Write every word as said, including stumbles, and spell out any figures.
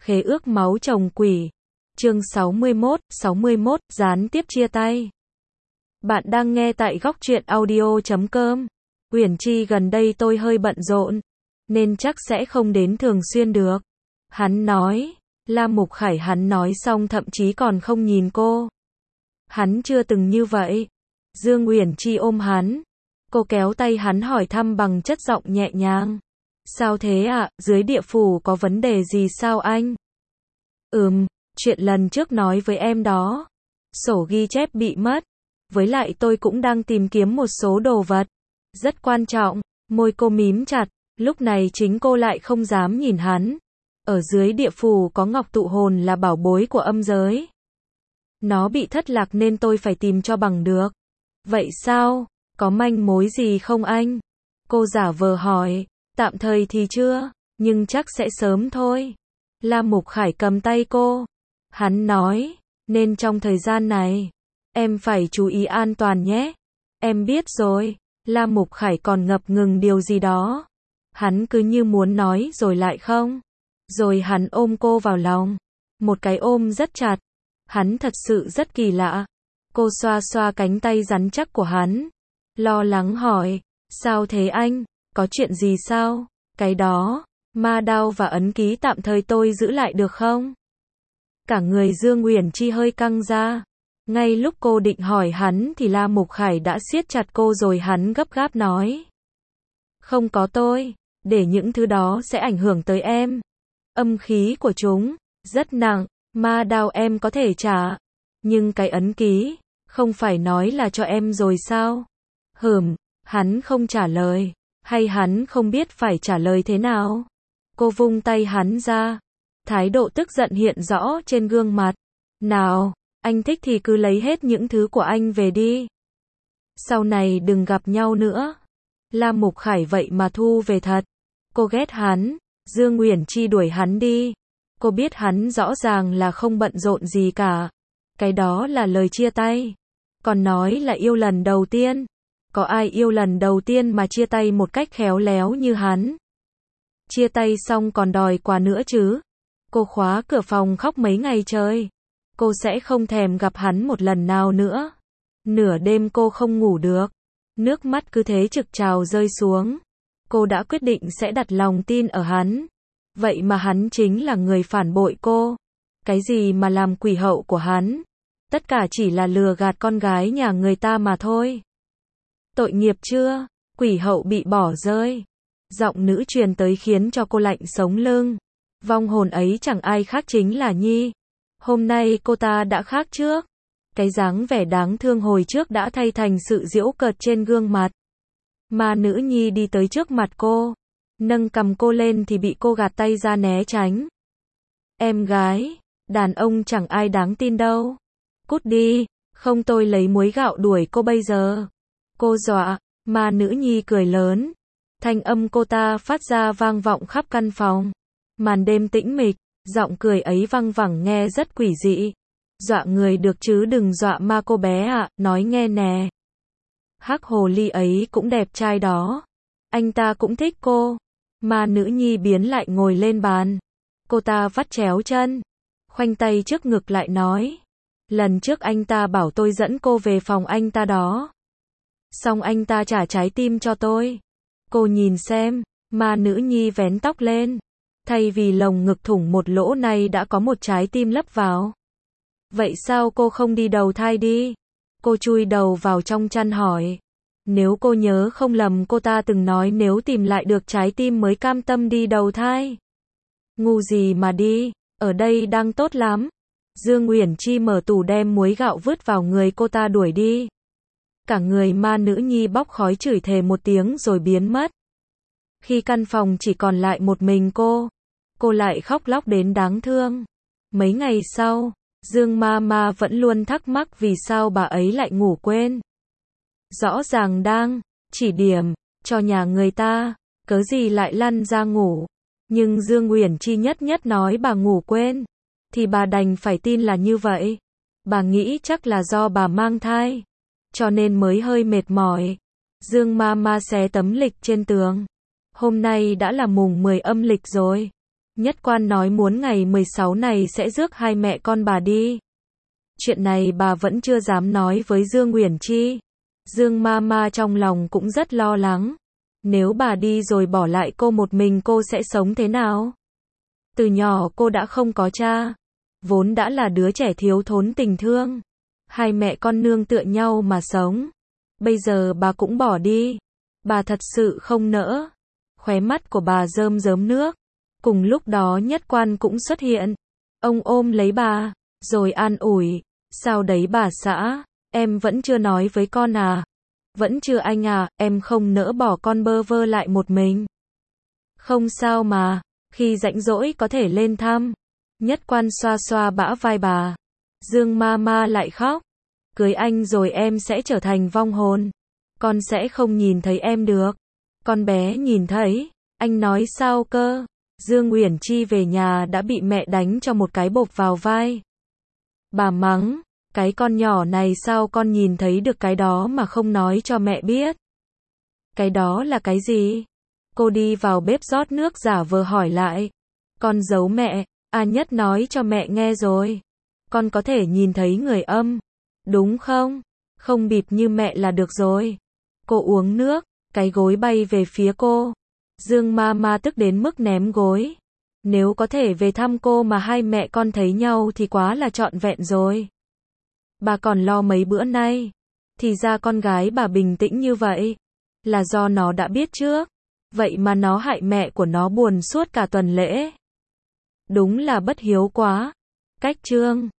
Khế ước máu chồng quỷ. Chương sáu mươi mốt, sáu mươi mốt, gián tiếp chia tay. Bạn đang nghe tại góc truyện audio chấm com. Uyển Chi gần đây tôi hơi bận rộn, nên chắc sẽ không đến thường xuyên được. Hắn nói. La Mục Khải hắn nói xong thậm chí còn không nhìn cô. Hắn chưa từng như vậy. Dương Uyển Chi ôm hắn. Cô kéo tay hắn hỏi thăm bằng chất giọng nhẹ nhàng. Sao thế ạ, à? Dưới địa phủ có vấn đề gì sao anh? Ừm, chuyện lần trước nói với em đó. Sổ ghi chép bị mất. Với lại tôi cũng đang tìm kiếm một số đồ vật. Rất quan trọng. Môi cô mím chặt. Lúc này chính cô lại không dám nhìn hắn. Ở dưới địa phủ có ngọc tụ hồn là bảo bối của âm giới. Nó bị thất lạc nên tôi phải tìm cho bằng được. Vậy sao? Có manh mối gì không anh? Cô giả vờ hỏi. Tạm thời thì chưa, nhưng chắc sẽ sớm thôi. La Mục Khải cầm tay cô. Hắn nói, nên trong thời gian này, em phải chú ý an toàn nhé. Em biết rồi. La Mục Khải còn ngập ngừng điều gì đó. Hắn cứ như muốn nói rồi lại không. Rồi hắn ôm cô vào lòng. Một cái ôm rất chặt. Hắn thật sự rất kỳ lạ. Cô xoa xoa cánh tay rắn chắc của hắn. Lo lắng hỏi, sao thế anh? Có chuyện gì sao? Cái đó, ma đao và ấn ký tạm thời tôi giữ lại được không? Cả người Dương Uyển Chi hơi căng ra. Ngay lúc cô định hỏi hắn thì La Mục Khải đã siết chặt cô rồi hắn gấp gáp nói. Không có tôi, để những thứ đó sẽ ảnh hưởng tới em. Âm khí của chúng, rất nặng, ma đao em có thể trả. Nhưng cái ấn ký, không phải nói là cho em rồi sao? Hửm, hắn không trả lời. Hay hắn không biết phải trả lời thế nào? Cô vung tay hắn ra. Thái độ tức giận hiện rõ trên gương mặt. Nào, anh thích thì cứ lấy hết những thứ của anh về đi. Sau này đừng gặp nhau nữa. La Mục Khải vậy mà thu về thật. Cô ghét hắn. Dương Uyển Chi đuổi hắn đi. Cô biết hắn rõ ràng là không bận rộn gì cả. Cái đó là lời chia tay. Còn nói là yêu lần đầu tiên. Có ai yêu lần đầu tiên mà chia tay một cách khéo léo như hắn? Chia tay xong còn đòi quà nữa chứ? Cô khóa cửa phòng khóc mấy ngày trời. Cô sẽ không thèm gặp hắn một lần nào nữa. Nửa đêm cô không ngủ được. Nước mắt cứ thế trực trào rơi xuống. Cô đã quyết định sẽ đặt lòng tin ở hắn. Vậy mà hắn chính là người phản bội cô. Cái gì mà làm quỷ hậu của hắn? Tất cả chỉ là lừa gạt con gái nhà người ta mà thôi. Tội nghiệp chưa? Quỷ hậu bị bỏ rơi. Giọng nữ truyền tới khiến cho cô lạnh sống lưng. Vong hồn ấy chẳng ai khác chính là Nhi. Hôm nay cô ta đã khác trước. Cái dáng vẻ đáng thương hồi trước đã thay thành sự giễu cợt trên gương mặt. Mà nữ Nhi đi tới trước mặt cô. Nâng cầm cô lên thì bị cô gạt tay ra né tránh. Em gái, đàn ông chẳng ai đáng tin đâu. Cút đi, không tôi lấy muối gạo đuổi cô bây giờ. Cô dọa, mà nữ Nhi cười lớn. Thanh âm cô ta phát ra vang vọng khắp căn phòng. Màn đêm tĩnh mịch, giọng cười ấy văng vẳng nghe rất quỷ dị. Dọa người được chứ đừng dọa ma cô bé ạ, à, nói nghe nè. Hắc hồ ly ấy cũng đẹp trai đó. Anh ta cũng thích cô. Mà nữ Nhi biến lại ngồi lên bàn. Cô ta vắt chéo chân. Khoanh tay trước ngực lại nói. Lần trước anh ta bảo tôi dẫn cô về phòng anh ta đó. Xong anh ta trả trái tim cho tôi. Cô nhìn xem, mà nữ Nhi vén tóc lên. Thay vì lồng ngực thủng một lỗ này đã có một trái tim lấp vào. Vậy sao cô không đi đầu thai đi? Cô chui đầu vào trong chăn hỏi. Nếu cô nhớ không lầm cô ta từng nói nếu tìm lại được trái tim mới cam tâm đi đầu thai. Ngu gì mà đi, ở đây đang tốt lắm. Dương Uyển Chi mở tủ đem muối gạo vứt vào người cô ta đuổi đi. Cả người ma nữ Nhi bốc khói chửi thề một tiếng rồi biến mất. Khi căn phòng chỉ còn lại một mình cô, cô lại khóc lóc đến đáng thương. Mấy ngày sau, Dương ma ma vẫn luôn thắc mắc vì sao bà ấy lại ngủ quên. Rõ ràng đang chỉ điểm cho nhà người ta, cớ gì lại lăn ra ngủ. Nhưng Dương Uyển Chi nhất nhất nói bà ngủ quên, thì bà đành phải tin là như vậy. Bà nghĩ chắc là do bà mang thai, cho nên mới hơi mệt mỏi. Dương ma ma xé tấm lịch trên tường. Hôm nay đã là mùng mười âm lịch rồi. Nhất Quan nói muốn ngày mười sáu này sẽ rước hai mẹ con bà đi. Chuyện này bà vẫn chưa dám nói với Dương Uyển Chi. Dương Mama trong lòng cũng rất lo lắng. Nếu bà đi rồi bỏ lại cô một mình cô sẽ sống thế nào? Từ nhỏ cô đã không có cha. Vốn đã là đứa trẻ thiếu thốn tình thương. Hai mẹ con nương tựa nhau mà sống. Bây giờ bà cũng bỏ đi. Bà thật sự không nỡ. Khóe mắt của bà rơm rớm nước. Cùng lúc đó Nhất Quan cũng xuất hiện. Ông ôm lấy bà, rồi an ủi. Sao đấy bà xã, em vẫn chưa nói với con à? Vẫn chưa anh à, em không nỡ bỏ con bơ vơ lại một mình. Không sao mà, khi rảnh rỗi có thể lên thăm. Nhất Quan xoa xoa bả vai bà. Dương Mama lại khóc. Cưới anh rồi em sẽ trở thành vong hồn. Con sẽ không nhìn thấy em được. Con bé nhìn thấy. Anh nói sao cơ? Dương Uyển Chi về nhà đã bị mẹ đánh cho một cái bộp vào vai. Bà mắng, cái con nhỏ này sao con nhìn thấy được cái đó mà không nói cho mẹ biết. Cái đó là cái gì? Cô đi vào bếp rót nước giả vờ hỏi lại. Con giấu mẹ, A Nhất nói cho mẹ nghe rồi. Con có thể nhìn thấy người âm, đúng không? Không bịp như mẹ là được rồi. Cô uống nước, cái gối bay về phía cô. Dương Mama tức đến mức ném gối. Nếu có thể về thăm cô mà hai mẹ con thấy nhau thì quá là trọn vẹn rồi. Bà còn lo mấy bữa nay. Thì ra con gái bà bình tĩnh như vậy. Là do nó đã biết trước. Vậy mà nó hại mẹ của nó buồn suốt cả tuần lễ. Đúng là bất hiếu quá. Cách chương